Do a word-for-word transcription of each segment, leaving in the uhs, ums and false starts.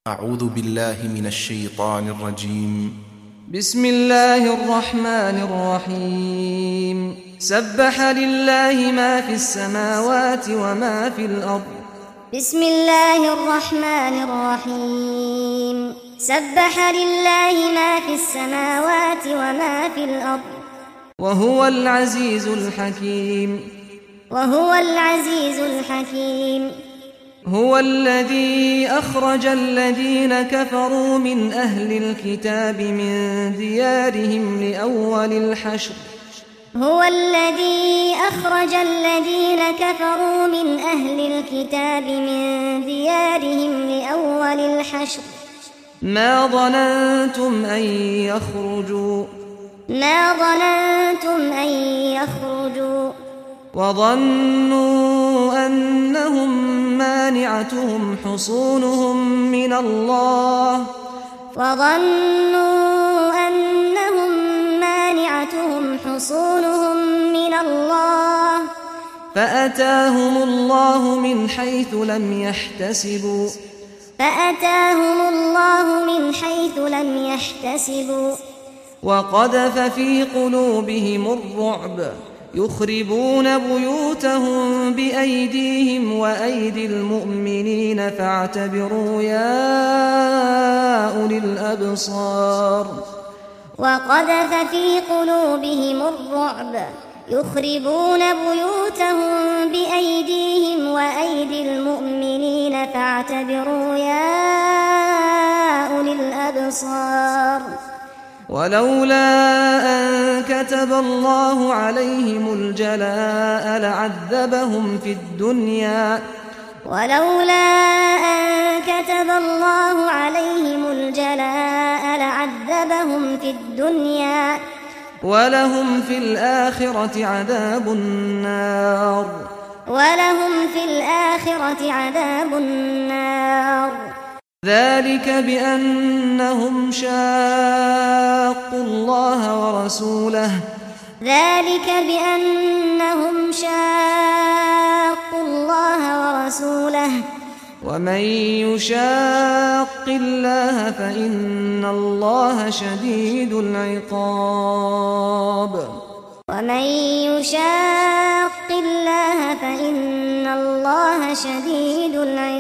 أعوذ بالله من الشيطان الرجيم. بسم الله الرحمن الرحيم. سبح لله ما في السماوات وما في الأرض. بسم الله الرحمن الرحيم. سبح لله ما في السماوات وما في الأرض. وهو العزيز الحكيم. وهو العزيز الحكيم. هو الذي أخرج الذين كفروا من أهل الكتاب من ديارهم لأول الحشر. هو الذي أخرج الذين كفروا من أهل الكتاب من ديارهم لأول الحشر. ما ظننتم أن يخرجوا ما ظننتم أن يخرجوا وظنوا أنهم مانعتهم حصونهم من الله وظنوا أنهم مانعتهم حصونهم من الله فأتاهم الله من حيث لم يحتسبوا فأتاهم الله من حيث لم يحتسبوا وقذف في قلوبهم الرعب يخربون بيوتهم بأيديهم وأيدي المؤمنين فاعتبروا يا أولي الأبصار. وقذف في قلوبهم الرعب يخربون بيوتهم بأيديهم وأيدي المؤمنين فاعتبروا يا أولي الأبصار. ولولا أن كتب الله عليهم الجلاء لعذبهم في الدنيا ولولا أن كتب الله عليهم الجلاء لعذبهم في الدنيا ولهم في الآخرة عذاب النار ولهم في الآخرة عذاب النار. ذلك بأنهم شاقوا الله ورسوله ذلك بأنهم شاقوا الله ورسوله ومن يشاق الله فإن الله شديد العقاب ومن يشاق الله فإن الله شديد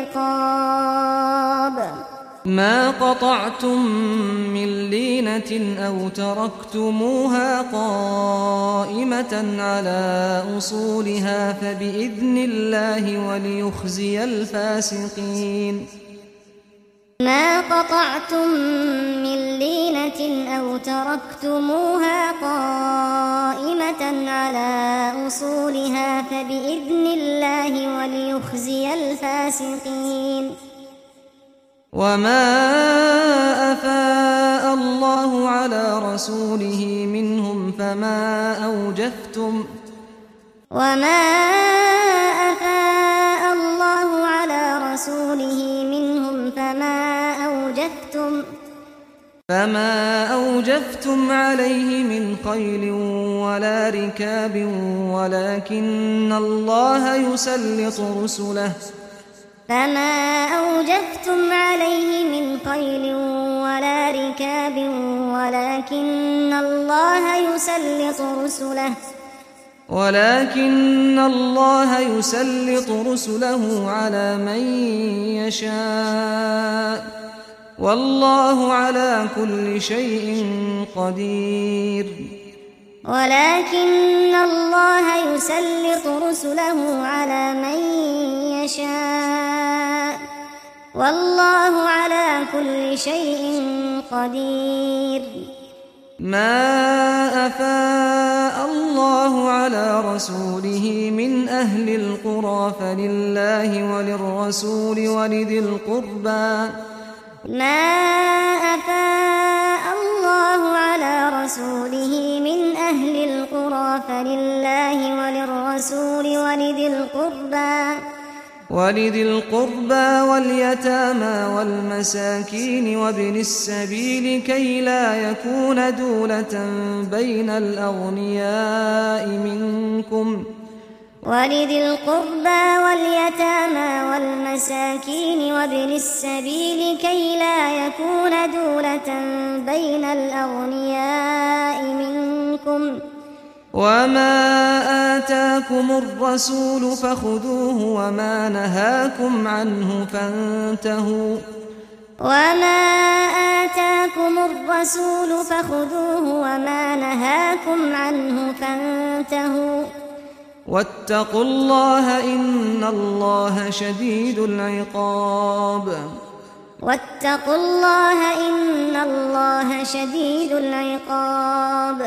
العقاب. ما قطعتم من لينة أو تركتموها قائمة على أصولها فبإذن الله وليخزي الفاسقين. ما قطعتم من لينة أو تركتموها قائمة على أصولها فبإذن الله وليخزي الفاسقين. وما أفاء الله على رسوله منهم فما أوجفتم وما أفاء الله على رسوله منهم فما أوجفتم فما أوجفتم عليه من خيل ولا ركاب ولكن الله يسلط رسله فما أوجفتم عليه من خيل ولا ركاب ولكن الله يسلط رسله ولكن الله يسلط رسله على من يشاء والله على كل شيء قدير. ولكن الله يسلط رسله على من يشاء والله على كل شيء قدير. ما أفاء الله على رسوله من أهل القرى فلله وللرسول ولذي القربى ما أفاء الله على رسوله من أهل القرى فلله وللرسول ولذي القربى ولذي القربى واليتامى والمساكين وابن السبيل كي لا يكون دولة بين الأغنياء منكم ولذي القربى واليتامى والمساكين وابن السبيل كي تكون دولة بين الأغنياء منكم وما آتاكم الرسول فخذوه وما نهاكم عنه فانتهوا وما آتاكم الرسول فخذوه وما نهاكم عنه فانتهوا واتقوا الله إن الله شديد العقاب واتقوا الله إن الله شديد العقاب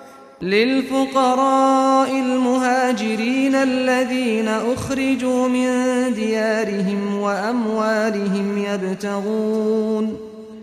للفقراء المهاجرين الذين أخرجوا من ديارهم وأموالهم يبتغون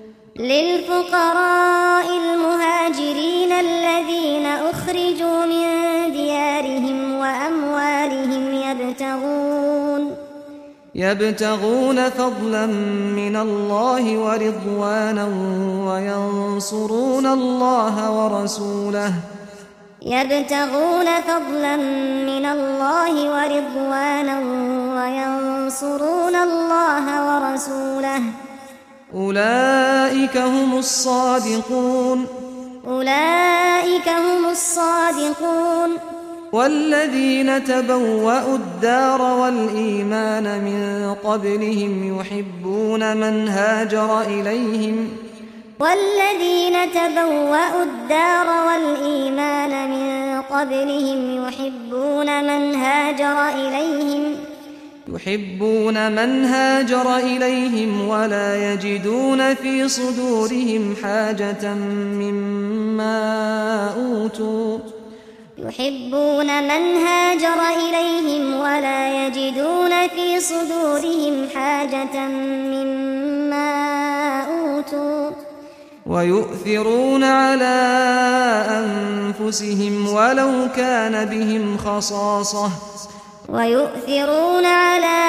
للفقراء المهاجرين الذين أخرجوا من ديارهم وأموالهم يبتغون يبتغون فضلا من الله ورضوانا وينصرون الله ورسوله يبتغون فضلا من الله ورضوانا وينصرون الله ورسوله أولئك هم الصادقون أولئك هم الصادقون والذين تبوأوا الدار والإيمان من قبلهم يحبون من هاجر إليهم والذين تبوأوا الدار والإيمان من قبلهم يحبون من هاجر إليهم يحبون من هاجر إليهم ولا يجدون في صدورهم حاجة مما أوتوا يحبون من هاجر إليهم ولا يجدون في صدورهم حاجة مما أوتوا ويؤثرون على أنفسهم ولو كان بهم خصاصة ويؤثرون على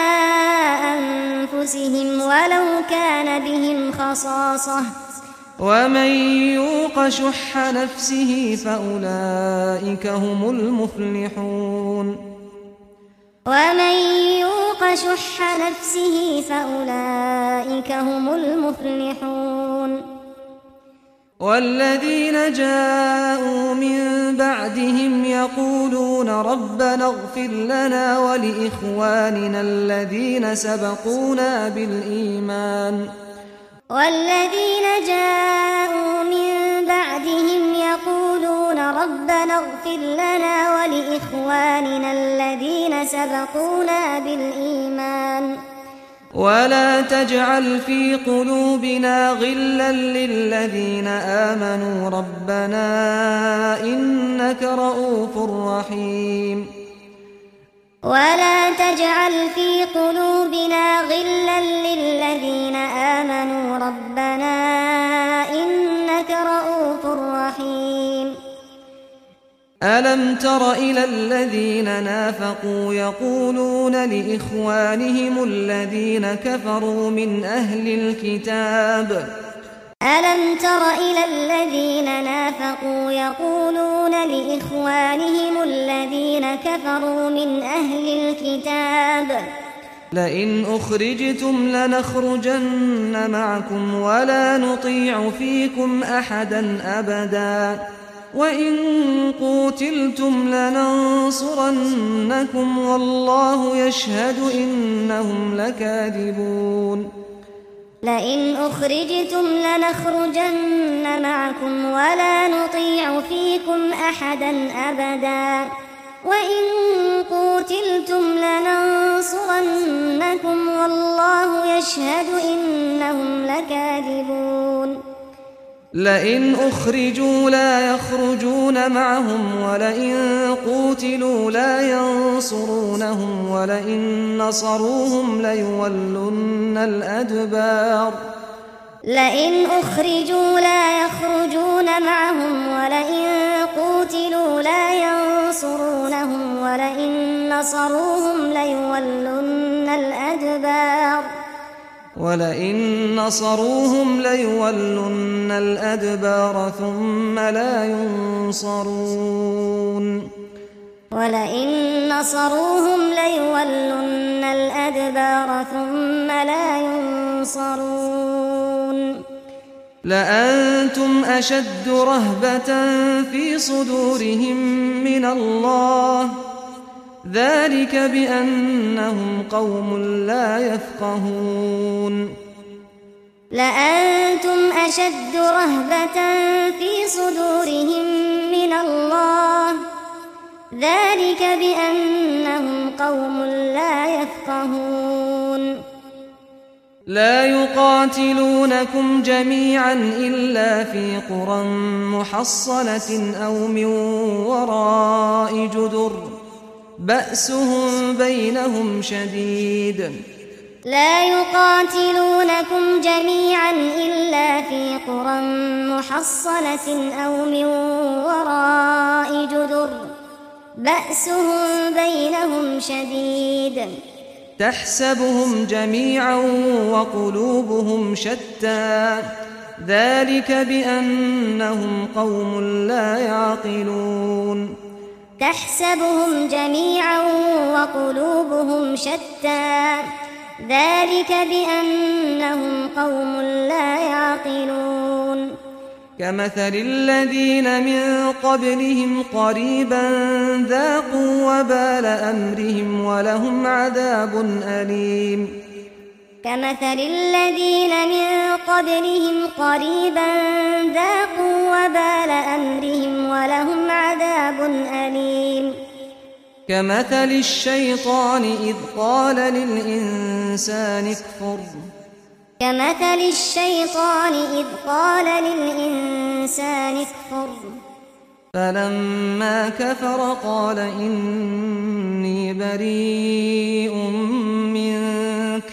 أنفسهم ولو كان بهم خصاصة ومن يوق شح نفسه فأولئك هم المفلحون ومن يوق شح نفسه فأولئك هم المفلحون والذين جاءوا من بعدهم يقولون ربنا اغفر لنا ولإخواننا الذين سبقونا بالإيمان والذين جاءوا من بعدهم يقولون ربنا اغفر لنا ولإخواننا الذين سبقونا بالإيمان ولا تجعل في قلوبنا غلا للذين آمنوا ربنا إنك رؤوف رحيم ولا تجعل في قلوبنا غلا للذين آمنوا ربنا إنك رؤوف رحيم ألم تر إلى الذين نافقوا يقولون لإخوانهم الذين كفروا من أهل الكتاب ألم تر إلى الذين نافقوا يقولون لإخوانهم الذين كفروا من أهل الكتاب لئن أخرجتم لنخرجن معكم ولا نطيع فيكم أحدا أبدا وإن قوتلتم لننصرنكم والله يشهد إنهم لكاذبون لئن أخرجتم لنخرجن معكم ولا نطيع فيكم أحدا أبدا وإن قوتلتم لننصرنكم والله يشهد إنهم لكاذبون لئن أخرجوا لا يخرجون معهم ولئن قوتلوا لا ينصرونهم ولئن نصروهم ليولن الأدبار لئن أخرجوا لا يخرجون معهم ولئن قوتلوا لا ينصرونهم ولئن نصروهم ليولن الأدبار ولئن نصروهم ليولن الأدبار ثم لا ينصرون ولئن نصروهم ليولن الأدبار ثم لا ينصرون لأنتم أشد رهبة في صدورهم من الله ذلك بأنهم قوم لا يفقهون لأنتم أشد رهبة في صدورهم من الله ذلك بأنهم قوم لا يفقهون لا يقاتلونكم جميعا إلا في قرى محصنة أو من وراء جدر بأسهم بينهم شديد لا يقاتلونكم جميعا إلا في قرى محصنة أو من وراء جدر بأسهم بينهم شديد تحسبهم جميعا وقلوبهم شتى ذلك بأنهم قوم لا يعقلون تحسبهم جميعا وقلوبهم شتى ذلك بأنهم قوم لا يعقلون كمثل الذين من قبلهم قريبا ذاقوا وبال أمرهم ولهم عذاب أليم كمثل الذين من قبلهم قريبا ذاقوا وبال أمرهم ولهم عذاب أليم كمثل الشيطان إذ قال للإنسان اكفر كمثل الشيطان إذ قال للإنسان اكفر فلما كفر قال إني بريء منك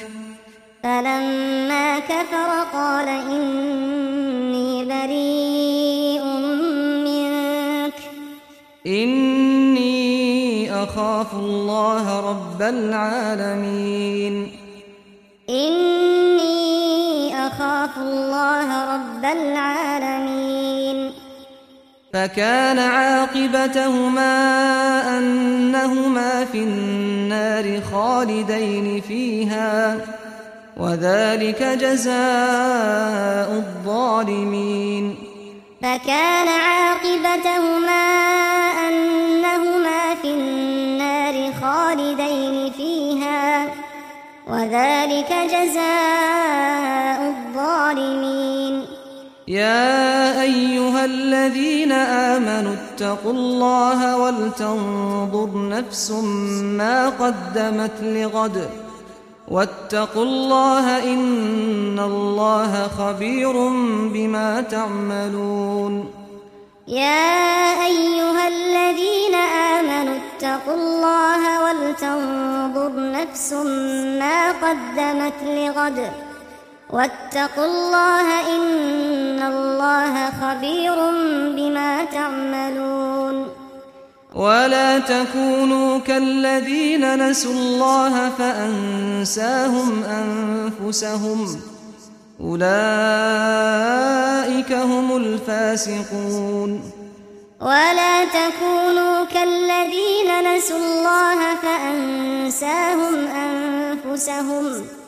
فلما كفر قال إني بريء منك إني أخاف الله رب العالمين إني أخاف الله رب العالمين فكان عاقبتهما أنهما في النار خالدين فيها وذلك جزاء الظالمين فكان عاقبتهما أنهما في النار خالدين فيها وذلك جزاء الظالمين يا أيها الذين آمنوا اتقوا الله ولتنظر نفس ما قدمت لغد واتقوا الله إن الله خبير بما تعملون يا أيها الذين آمنوا اتقوا الله ولتنظر نفس ما قدمت لغد واتقوا الله إن الله خبير بما تعملون ولا تكونوا كالذين نسوا الله فأنساهم أنفسهم أولئك هم الفاسقون ولا تكونوا كالذين نسوا الله فأنساهم أنفسهم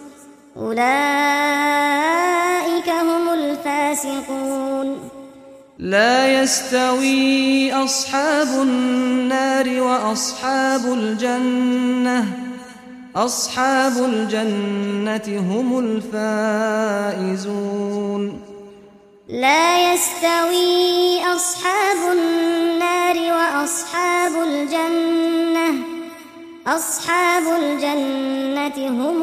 أولئك هم الفاسقون لا يستوي أصحاب النار وأصحاب الجنة أصحاب الجنة هم الفائزون لا يستوي أصحاب النار وأصحاب الجنة أصحاب الجنة هم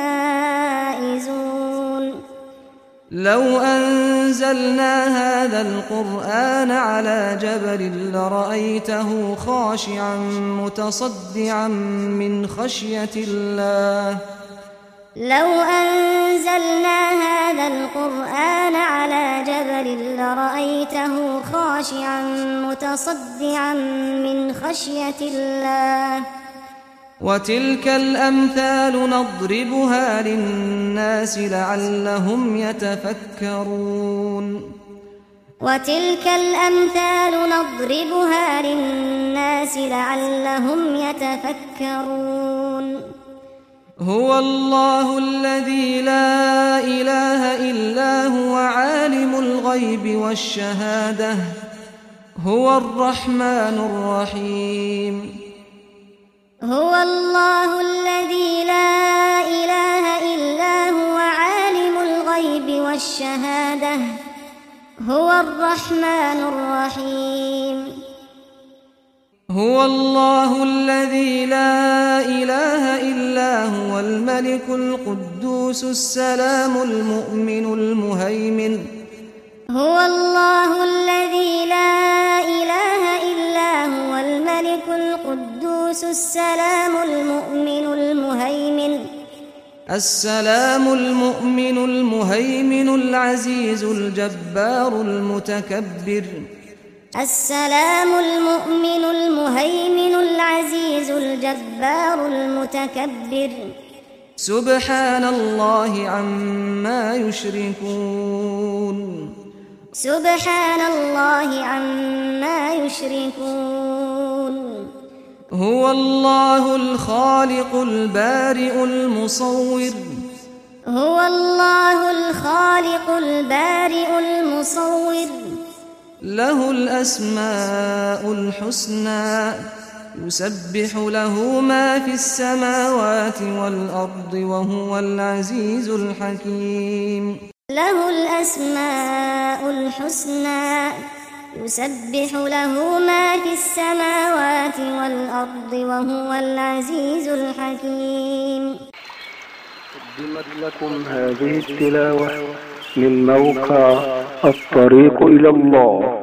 الفائزون لو أنزلنا هذا القرآن على جبل لرأيته خاشعا متصدعا من خشية الله لو أنزلنا هذا القرآن على جبل لرأيته خاشعا متصدعا من خشية الله وتلك الأمثال نضربها للناس لعلهم يتفكرون وتلك الأمثال نضربها للناس لعلهم يتفكرون هو الله الذي لا إله إلا هو عالم الغيب والشهادة هو الرحمن الرحيم. هو الله الذي لا إله إلا هو عالم الغيب والشهادة هو الرحمن الرحيم. هو الله الذي لا إله إلا هو الملك القدوس السلام المؤمن المهيمن. هو الله الذي لا إله إلا هو الملك القدوس السلام المؤمن المهيمن. السلام المؤمن المهيمن العزيز الجبار المتكبر. السلام المؤمن المهيمن العزيز الجبار المتكبر. سبحان الله عما يشركون. سبحان الله عما يشركون. هو الله الخالق البارئ المصور. هو الله الخالق البارئ المصور. له الأسماء الحسنى يسبح له ما في السماوات والأرض وهو العزيز الحكيم. له الأسماء الحسنى يسبح له ما في السماوات والأرض وهو العزيز الحكيم. قدمت لكم هذه التلاوة من موقع الطريق إلى الله.